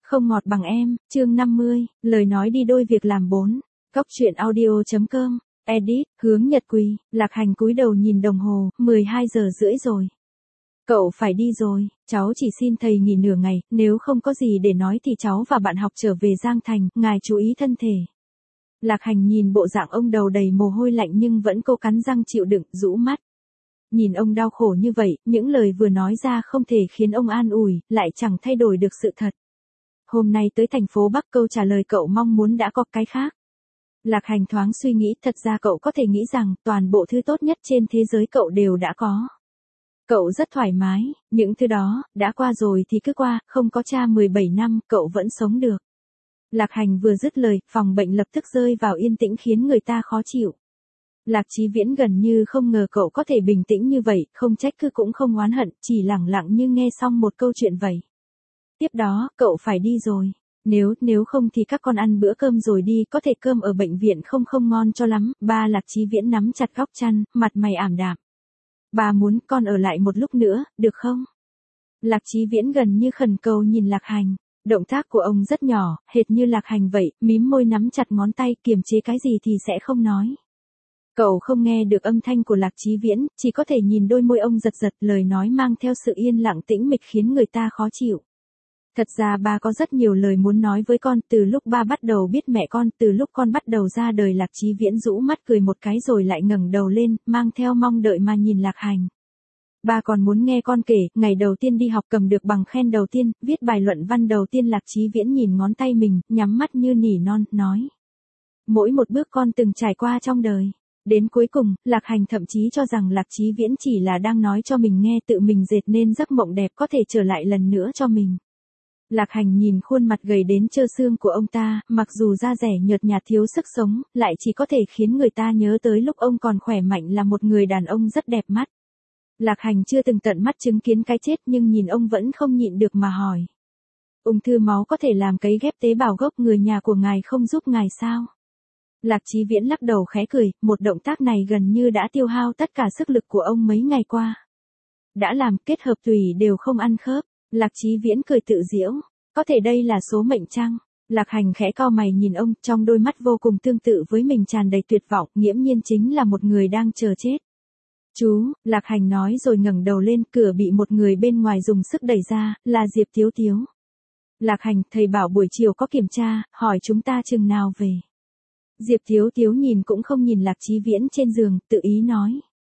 Không ngọt bằng em, chương 50, lời nói đi đôi việc làm 4. Cóc truyện audio.com, edit, Hướng Nhật Quỳ, Lạc Hành cúi đầu nhìn đồng hồ, 12 giờ rưỡi rồi. Cậu phải đi rồi, cháu chỉ xin thầy nghỉ nửa ngày, nếu không có gì để nói thì cháu và bạn học trở về Giang Thành, ngài chú ý thân thể. Lạc Hành nhìn bộ dạng ông đầu đầy mồ hôi lạnh nhưng vẫn cố cắn răng chịu đựng, rũ mắt. Nhìn ông đau khổ như vậy, những lời vừa nói ra không thể khiến ông an ủi, lại chẳng thay đổi được sự thật. Hôm nay tới thành phố Bắc câu trả lời cậu mong muốn đã có cái khác. Lạc Hành thoáng suy nghĩ, thật ra cậu có thể nghĩ rằng toàn bộ thứ tốt nhất trên thế giới cậu đều đã có. Cậu rất thoải mái, những thứ đó, đã qua rồi thì cứ qua, không có cha 17 năm, cậu vẫn sống được. Lạc Hành vừa dứt lời, phòng bệnh lập tức rơi vào yên tĩnh khiến người ta khó chịu. Lạc Chí Viễn gần như không ngờ cậu có thể bình tĩnh như vậy, không trách cứ cũng không oán hận, chỉ lẳng lặng như nghe xong một câu chuyện vậy. Tiếp đó, cậu phải đi rồi. Nếu không thì các con ăn bữa cơm rồi đi, có thể cơm ở bệnh viện không ngon cho lắm. Ba Lạc Chí Viễn nắm chặt góc chăn, mặt mày ảm đạm. Bà muốn con ở lại một lúc nữa, được không? Lạc Chí Viễn gần như khẩn cầu nhìn Lạc Hành. Động tác của ông rất nhỏ, hệt như Lạc Hành vậy, mím môi nắm chặt ngón tay, kiềm chế cái gì thì sẽ không nói. Cậu không nghe được âm thanh của Lạc Chí Viễn, chỉ có thể nhìn đôi môi ông giật giật, lời nói mang theo sự yên lặng tĩnh mịch khiến người ta khó chịu. Thật ra ba có rất nhiều lời muốn nói với con, từ lúc ba bắt đầu biết mẹ con, từ lúc con bắt đầu ra đời. Lạc Chí Viễn rũ mắt cười một cái rồi lại ngẩng đầu lên, mang theo mong đợi mà nhìn Lạc Hành. Ba còn muốn nghe con kể, ngày đầu tiên đi học cầm được bằng khen đầu tiên, viết bài luận văn đầu tiên. Lạc Chí Viễn nhìn ngón tay mình, nhắm mắt như nỉ non, nói. Mỗi một bước con từng trải qua trong đời. Đến cuối cùng, Lạc Hành thậm chí cho rằng Lạc Chí Viễn chỉ là đang nói cho mình nghe, tự mình dệt nên giấc mộng đẹp có thể trở lại lần nữa cho mình. Lạc Hành nhìn khuôn mặt gầy đến trơ xương của ông ta, mặc dù da dẻ nhợt nhạt thiếu sức sống, lại chỉ có thể khiến người ta nhớ tới lúc ông còn khỏe mạnh là một người đàn ông rất đẹp mắt. Lạc Hành chưa từng tận mắt chứng kiến cái chết nhưng nhìn ông vẫn không nhịn được mà hỏi. Ung thư máu có thể làm cấy ghép tế bào gốc, người nhà của ngài không giúp ngài sao? Lạc Chí Viễn lắc đầu khẽ cười, một động tác này gần như đã tiêu hao tất cả sức lực của ông mấy ngày qua. Đã làm kết hợp tùy đều không ăn khớp. Lạc Chí Viễn cười tự giễu, có thể đây là số mệnh chăng? Lạc Hành khẽ cau mày nhìn ông, trong đôi mắt vô cùng tương tự với mình tràn đầy tuyệt vọng, nghiễm nhiên chính là một người đang chờ chết. Chú, Lạc Hành nói rồi ngẩng đầu lên, cửa bị một người bên ngoài dùng sức đẩy ra, là Diệp Tiếu Tiếu. Lạc Hành, thầy bảo buổi chiều có kiểm tra, hỏi chúng ta chừng nào về. Diệp Tiếu Tiếu nhìn cũng không nhìn Lạc Chí Viễn trên giường, tự ý nói.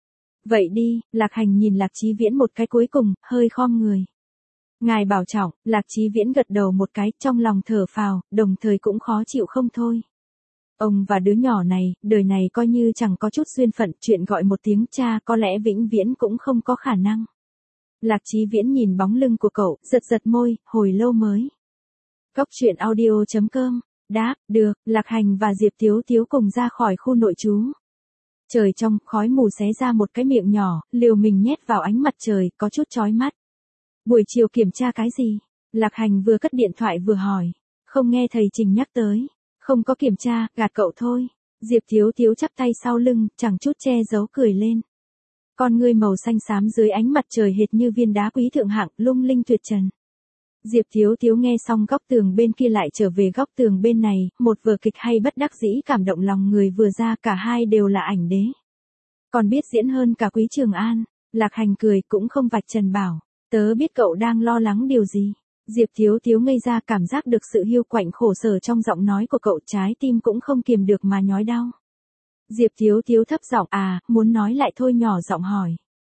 Vậy đi, Lạc Hành nhìn Lạc Chí Viễn một cái cuối cùng, hơi khom người. Ngài bảo trọng. Lạc Chí Viễn gật đầu một cái, trong lòng thở phào, đồng thời cũng khó chịu không thôi. Ông và đứa nhỏ này, đời này coi như chẳng có chút duyên phận, chuyện gọi một tiếng cha có lẽ vĩnh viễn cũng không có khả năng. Lạc Chí Viễn nhìn bóng lưng của cậu, giật giật môi, hồi lâu mới. Cóc truyện audio.com, đáp, được. Lạc Hành và Diệp Tiếu Tiếu cùng ra khỏi khu nội trú. Trời trong, khói mù xé ra một cái miệng nhỏ, liều mình nhét vào ánh mặt trời, có chút chói mắt. Buổi chiều kiểm tra cái gì? Lạc Hành vừa cất điện thoại vừa hỏi. Không nghe thầy Trình nhắc tới. Không có kiểm tra, gạt cậu thôi. Diệp Tiếu Tiếu chắp tay sau lưng, chẳng chút che giấu cười lên. Con ngươi màu xanh xám dưới ánh mặt trời hệt như viên đá quý thượng hạng, lung linh tuyệt trần. Diệp Tiếu Tiếu nghe xong góc tường bên kia lại trở về góc tường bên này, một vở kịch hay bất đắc dĩ cảm động lòng người vừa ra, cả hai đều là ảnh đế. Còn biết diễn hơn cả Quý Trường An. Lạc Hành cười cũng không vạch trần bảo. Tớ biết cậu đang lo lắng điều gì. Diệp Tiếu Tiếu ngây ra, cảm giác được sự hiu quạnh khổ sở trong giọng nói của cậu, trái tim cũng không kiềm được mà nhói đau. Diệp Tiếu Tiếu thấp giọng, muốn nói lại thôi, nhỏ giọng hỏi.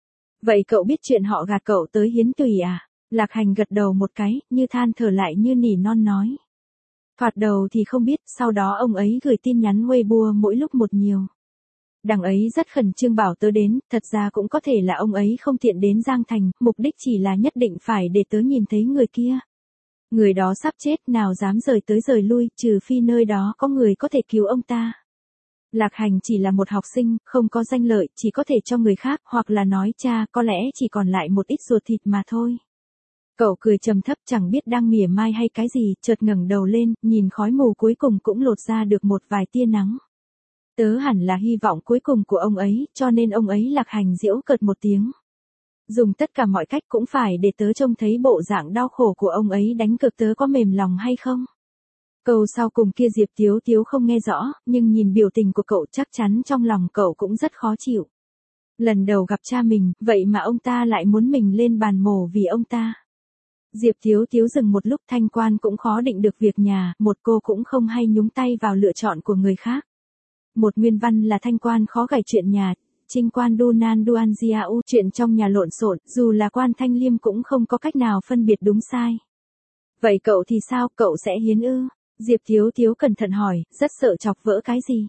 Vậy cậu biết chuyện họ gạt cậu tới hiến tùy à? Lạc Hành gật đầu một cái, như than thở lại như nỉ non nói. Thoạt đầu thì không biết, sau đó ông ấy gửi tin nhắn Weibo mỗi lúc một nhiều. Đằng ấy rất khẩn trương bảo tớ đến, thật ra cũng có thể là ông ấy không tiện đến Giang Thành, mục đích chỉ là nhất định phải để tớ nhìn thấy người kia. Người đó sắp chết, nào dám rời tới rời lui, trừ phi nơi đó có người có thể cứu ông ta. Lạc Hành chỉ là một học sinh, không có danh lợi, chỉ có thể cho người khác, hoặc là nói cha, có lẽ chỉ còn lại một ít ruột thịt mà thôi. Cậu cười trầm thấp, chẳng biết đang mỉa mai hay cái gì, chợt ngẩng đầu lên, nhìn khói mù cuối cùng cũng lột ra được một vài tia nắng. Tớ hẳn là hy vọng cuối cùng của ông ấy, cho nên ông ấy. Lạc Hành giễu cợt một tiếng. Dùng tất cả mọi cách cũng phải để tớ trông thấy bộ dạng đau khổ của ông ấy đánh cược tớ có mềm lòng hay không. Câu sau cùng kia Diệp Tiếu Tiếu không nghe rõ, nhưng nhìn biểu tình của cậu chắc chắn trong lòng cậu cũng rất khó chịu. Lần đầu gặp cha mình, vậy mà ông ta lại muốn mình lên bàn mổ vì ông ta. Diệp Tiếu Tiếu dừng một lúc, Thanh Quan cũng khó định được việc nhà, một cô cũng không hay nhúng tay vào lựa chọn của người khác. Một nguyên văn là Thanh Quan khó gảy chuyện nhà, Trinh Quan đu nan đu an jiao, chuyện trong nhà lộn xộn, dù là Quan Thanh Liêm cũng không có cách nào phân biệt đúng sai. Vậy cậu thì sao, cậu sẽ hiến ư? Diệp Tiếu Tiếu cẩn thận hỏi, rất sợ chọc vỡ cái gì.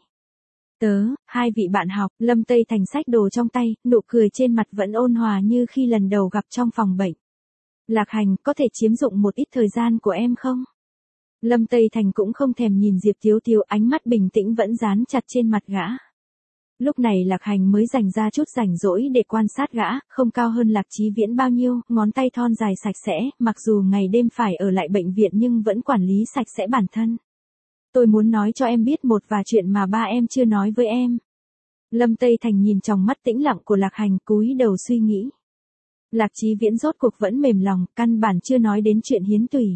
Hai vị bạn học, Lâm Tây Thành xách đồ trong tay, nụ cười trên mặt vẫn ôn hòa như khi lần đầu gặp trong phòng bệnh. Lạc Hành, có thể chiếm dụng một ít thời gian của em không? Lâm Tây Thành cũng không thèm nhìn Diệp Tiếu Tiếu, ánh mắt bình tĩnh vẫn dán chặt trên mặt gã. Lúc này Lạc Hành mới dành ra chút rảnh rỗi để quan sát gã, không cao hơn Lạc Chí Viễn bao nhiêu, ngón tay thon dài sạch sẽ, mặc dù ngày đêm phải ở lại bệnh viện nhưng vẫn quản lý sạch sẽ bản thân. Tôi muốn nói cho em biết một vài chuyện mà ba em chưa nói với em. Lâm Tây Thành nhìn trong mắt tĩnh lặng của Lạc Hành, cúi đầu suy nghĩ. Lạc Chí Viễn rốt cuộc vẫn mềm lòng, căn bản chưa nói đến chuyện hiến tủy.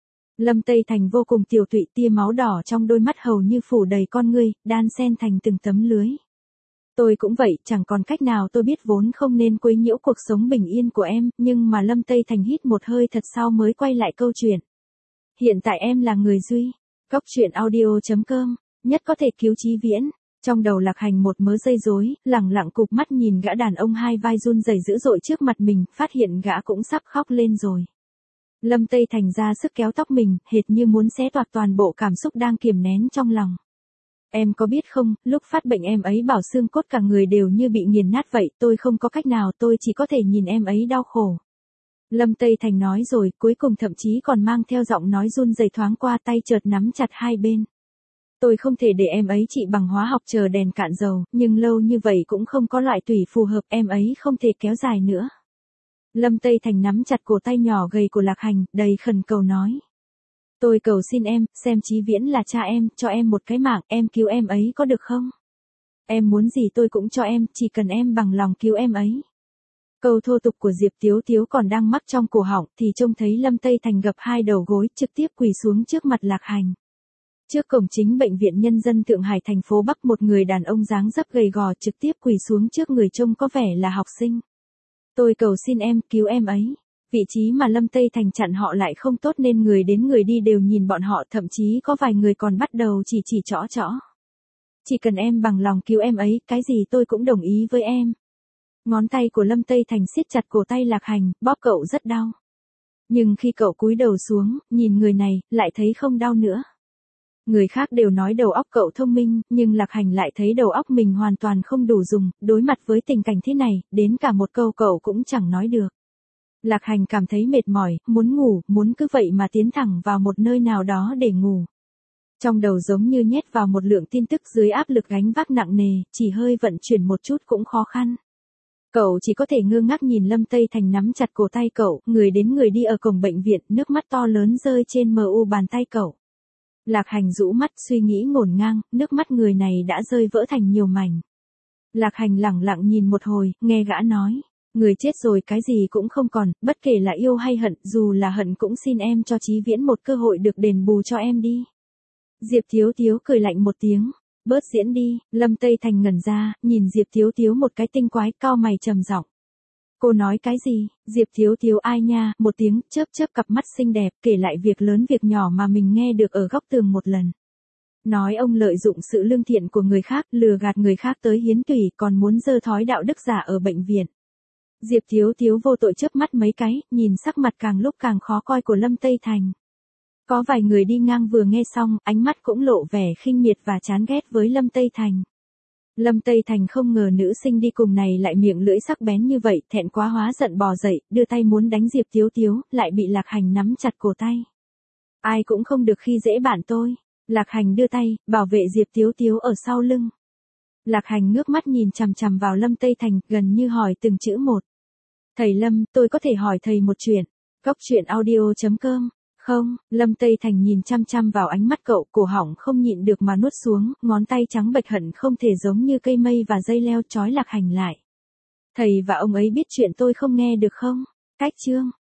Lâm Tây Thành vô cùng tiều tụy, tia máu đỏ trong đôi mắt hầu như phủ đầy con ngươi, đan xen thành từng tấm lưới. Tôi cũng vậy, chẳng còn cách nào, tôi biết vốn không nên quấy nhiễu cuộc sống bình yên của em, nhưng mà Lâm Tây Thành hít một hơi thật sau mới quay lại câu chuyện. Hiện tại em là người duy. Cóc truyện audio.com, nhất có thể cứu Chí Viễn. Trong đầu Lạc Hành một mớ dây rối, lẳng lặng cụp mắt nhìn gã đàn ông hai vai run rẩy dữ dội trước mặt mình, phát hiện gã cũng sắp khóc lên rồi. Lâm Tây Thành ra sức kéo tóc mình, hệt như muốn xé toạc toàn bộ cảm xúc đang kiềm nén trong lòng. Em có biết không, lúc phát bệnh em ấy bảo xương cốt cả người đều như bị nghiền nát vậy, tôi không có cách nào, tôi chỉ có thể nhìn em ấy đau khổ. Lâm Tây Thành nói rồi, cuối cùng thậm chí còn mang theo giọng nói run rẩy, thoáng qua tay chợt nắm chặt hai bên. Tôi không thể để em ấy trị bằng hóa học chờ đèn cạn dầu, nhưng lâu như vậy cũng không có loại tủy phù hợp, em ấy không thể kéo dài nữa. Lâm Tây Thành nắm chặt cổ tay nhỏ gầy của Lạc Hành, đầy khẩn cầu nói. Tôi cầu xin em, xem Chí Viễn là cha em, cho em một cái mạng, em cứu em ấy có được không? Em muốn gì tôi cũng cho em, chỉ cần em bằng lòng cứu em ấy. Câu thô tục của Diệp Tiếu Tiếu còn đang mắc trong cổ họng thì trông thấy Lâm Tây Thành gập hai đầu gối, trực tiếp quỳ xuống trước mặt Lạc Hành. Trước cổng chính bệnh viện nhân dân Thượng Hải thành phố Bắc, một người đàn ông dáng dấp gầy gò trực tiếp quỳ xuống trước người trông có vẻ là học sinh. Tôi cầu xin em, cứu em ấy. Vị trí mà Lâm Tây Thành chặn họ lại không tốt nên người đến người đi đều nhìn bọn họ, thậm chí có vài người còn bắt đầu chỉ trỏ. Chỉ cần em bằng lòng cứu em ấy, cái gì tôi cũng đồng ý với em. Ngón tay của Lâm Tây Thành siết chặt cổ tay Lạc Hành, bóp cậu rất đau. Nhưng khi cậu cúi đầu xuống, nhìn người này, lại thấy không đau nữa. Người khác đều nói đầu óc cậu thông minh, nhưng Lạc Hành lại thấy đầu óc mình hoàn toàn không đủ dùng, đối mặt với tình cảnh thế này, đến cả một câu cậu cũng chẳng nói được. Lạc Hành cảm thấy mệt mỏi, muốn ngủ, muốn cứ vậy mà tiến thẳng vào một nơi nào đó để ngủ. Trong đầu giống như nhét vào một lượng tin tức dưới áp lực gánh vác nặng nề, chỉ hơi vận chuyển một chút cũng khó khăn. Cậu chỉ có thể ngơ ngác nhìn Lâm Tây Thành nắm chặt cổ tay cậu, người đến người đi ở cổng bệnh viện, nước mắt to lớn rơi trên mu bàn tay cậu. Lạc Hành rũ mắt, suy nghĩ ngổn ngang, nước mắt người này đã rơi vỡ thành nhiều mảnh. Lạc Hành lẳng lặng nhìn một hồi, nghe gã nói. Người chết rồi cái gì cũng không còn, bất kể là yêu hay hận, dù là hận cũng xin em cho Chí Viễn một cơ hội được đền bù cho em đi. Diệp Tiếu Tiếu cười lạnh một tiếng. Bớt diễn đi. Lâm Tây Thành ngẩn ra, nhìn Diệp Tiếu Tiếu một cái tinh quái, cau mày trầm giọng. Cô nói cái gì? Diệp Tiếu Tiếu ai nha, một tiếng, chớp cặp mắt xinh đẹp, kể lại việc lớn việc nhỏ mà mình nghe được ở góc tường một lần. Nói ông lợi dụng sự lương thiện của người khác, lừa gạt người khác tới hiến tủy, còn muốn dơ thói đạo đức giả ở bệnh viện. Diệp Tiếu Tiếu vô tội chớp mắt mấy cái, nhìn sắc mặt càng lúc càng khó coi của Lâm Tây Thành. Có vài người đi ngang vừa nghe xong, ánh mắt cũng lộ vẻ khinh miệt và chán ghét với Lâm Tây Thành. Lâm Tây Thành không ngờ nữ sinh đi cùng này lại miệng lưỡi sắc bén như vậy, thẹn quá hóa giận bò dậy, đưa tay muốn đánh Diệp Tiếu Tiếu, lại bị Lạc Hành nắm chặt cổ tay. Ai cũng không được khi dễ bạn tôi. Lạc Hành đưa tay, bảo vệ Diệp Tiếu Tiếu ở sau lưng. Lạc Hành ngước mắt nhìn chằm chằm vào Lâm Tây Thành, gần như hỏi từng chữ một. Thầy Lâm, tôi có thể hỏi thầy một chuyện. Cóc truyện audio.com. Không, Lâm Tây Thành nhìn chăm chăm vào ánh mắt cậu, cổ họng không nhịn được mà nuốt xuống, ngón tay trắng bệch hận không thể giống như cây mây và dây leo trói Lạc Hành lại. Thầy và ông ấy biết chuyện tôi không nghe được không? Cách chương